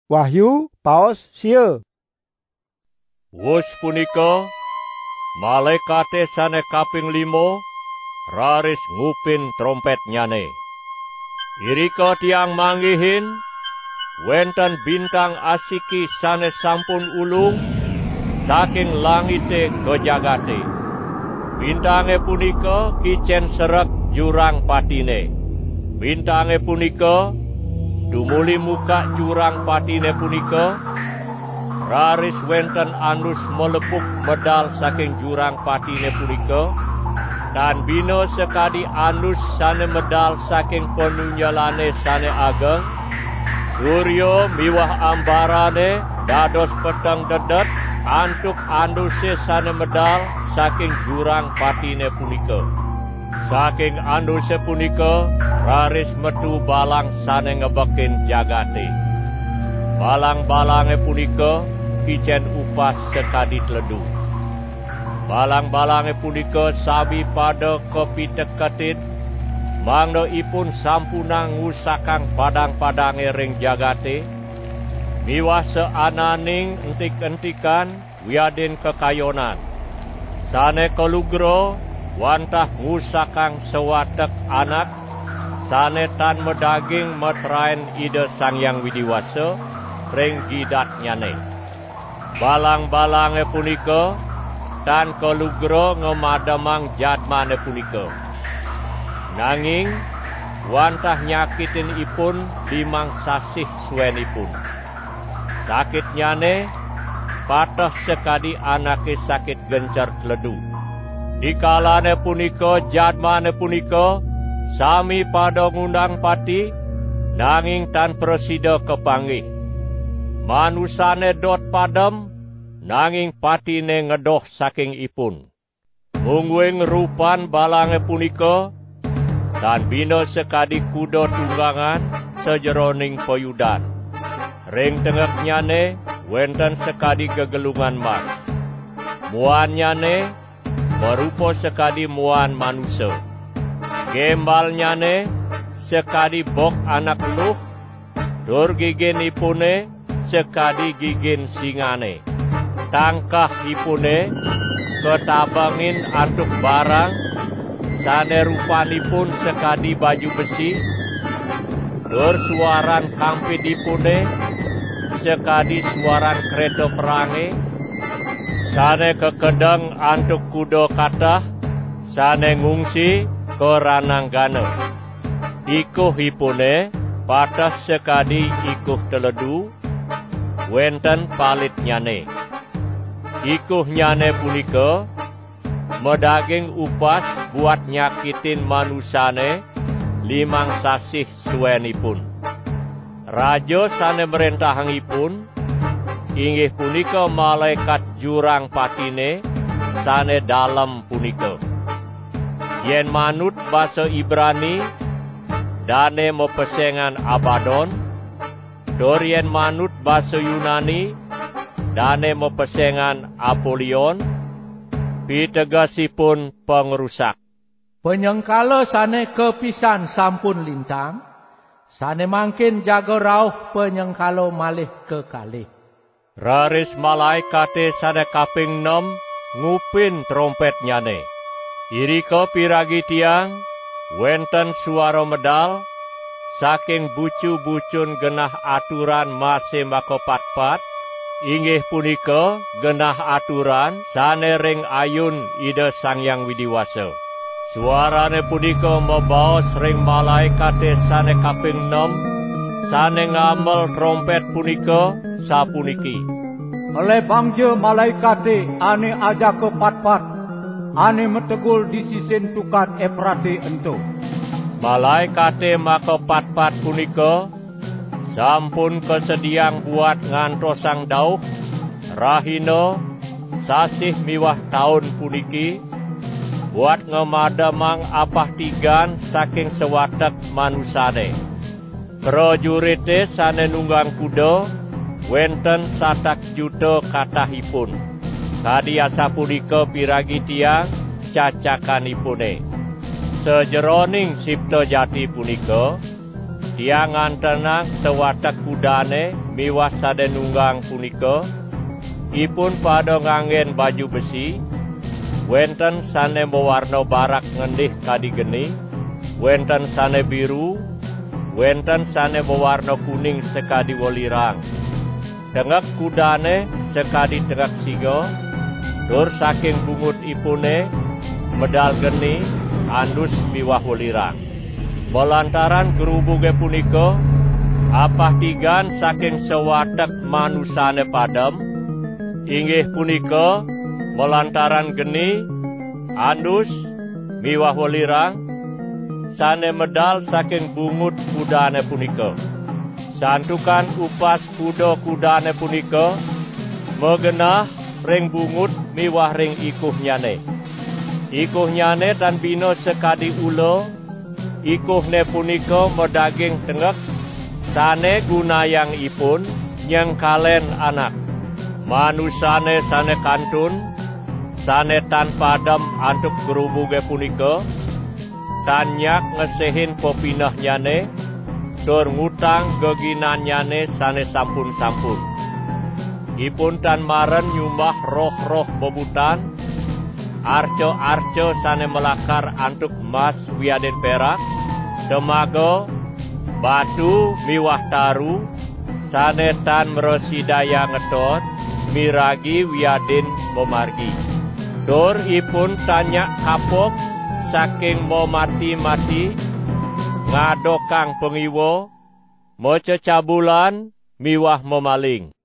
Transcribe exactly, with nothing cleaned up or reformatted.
Wahyu paos sieu. Wus punika malaikate sane kaping limo raris ngupin trompet nyane. Irika tiang manggihin wenten bintang asiki sane sampun ulung saking langite ke jagate. Bintange punika kicen serek jurang patine. Bintange punika dumuli muka jurang patine punika raris wenten andus melepuk medal saking jurang patine punika, dan bina sekadi andus sane medal saking penunjalane sane ageng, suryo miwah ambarane dados peteng dedet antuk anduse sane medal saking jurang patine punika. Saking anduse punika raris metu balang sane ngebekin jagate. Balang-balange punika kicen upas sekadi teledu. Balang-balange punika sabi pada kepiteketit, mangda ipun sampunang ngusakang padang-padange ring jagate, miwah seananing entik-entikan wiadin kekayonan. Sane kalugro wantah ngusakang sewatek anak, sane tan medaging metraen ide Sang Hyang Widiwasa ring jidat nyane. Balang-balange punika tan kalugro ngemademang jadmane punika. Nanging wantah nyakitin ipun limang sasih suwenipun. Sakit nyane patah sekadi anake sakit gencer teledu. Dikalane punika jadmane punika sami pada ngundang pati, nanging tan presida kepanggih. Manusane dot padem, nanging patine ngedoh saking ipun. Mungguing rupan balange punika, tan bina sekadi kuda tunggangan sejeroning peyudan. Ring tengeknyane wenten sekadi gegelungan mas. Muannyane merupa sekadi muan manusia. Gembalnyane sekadi bok anak luh, dur gigin ipune sekadi gigin singane. Tangkah ipune ketabangin antuk barang, sane rupanipun sekadi baju besi, dur suaran kampit ipune sekadi suaran kereta perange, sane kekedeng antuk kuda kathah, sane ngungsi ke rananggana. Ikuh ipune patah sekadi ikuh teledu, wenten palit nyane. Ikuh nyane punika medaging upas buat nyakitin manusane limang sasih suwenipun. Raja sane merentahangipun inggih punika malaikat jurang patine sane dalem punika. Yen manut basa Ibrani dane mepesengan Abaddon, dor yen manut basa Yunani dane mepesengan Apollyon, pitegasipun pengrusak. Penyengkala sane kepisan sampun lintang, sane mangkin jaga rauh penyengkala malih kekalih. Raris malaikate sane kaping enam ngupin trompet nyane. Irika piragi tiang wenten suara medal saking bucu-bucun genah aturan mase makopat-pat, inggih punika genah aturan sane ring ayun ide Sang Hyang Widiwasa. Suarane punika mebaos ring malaikate sane kaping enam sane ngamel trompet punika sapuniki. Oleh bangja malaikate ane aja kepat-pat, ane metegul di sisin tukat Efrate ento. Malaikate makopat-pat punika sampun kesediang buat ngantosang dauh rahina sasih miwah taun puniki, buat ngemadamang apah tigan saking sewatek manusane. Prajurite sane nunggang kuda wenten satak juta kathahipun. Kadiasa punika piragi tiang cacakanipune. Sejeroning sipta jati punika tiang antenang sewatak kudane miwah sadenunggang punika, ipun pada nganggen baju besi, wenten sane mewarna barak ngendih kadi geni, wenten sane biru, wenten sane mewarna kuning sekadi wolirang. Tengak kudane sekadi tengak sigo, dur saking bungut ipune medal geni andus miwah wolirang. Melantaran gerubuge punika apah tigan saking sewatek manusane padam, inggih punika melantaran geni andus miwah wolirang sane medal saking bungut kudane punika. Santukan upas kuda kudane punika megenah ring bungut miwah ring ikuhnyane. Ikuhnyane tan bino sekadi ulo, ikuhne punika medaging tengek, sane gunayang ipun nyengkalen anak. Manusane sane kantun, sane tan padam antuk gerubuge punika, tanyak ngesehin popinahnyane, tur ngutang geginanyane sane sampun-sampun. Ipun tan maren nyumbah roh-roh bebutan, arco-arco sane melakar antuk mas wiaden perak, temago, batu miwah taru, sane tan merosidaya ngetot, miragi wiaden memargi. Tur ipun tanyak kapok saking mo mati-mati, ngadokang pengiwo, mo cecabulan miwah memaling.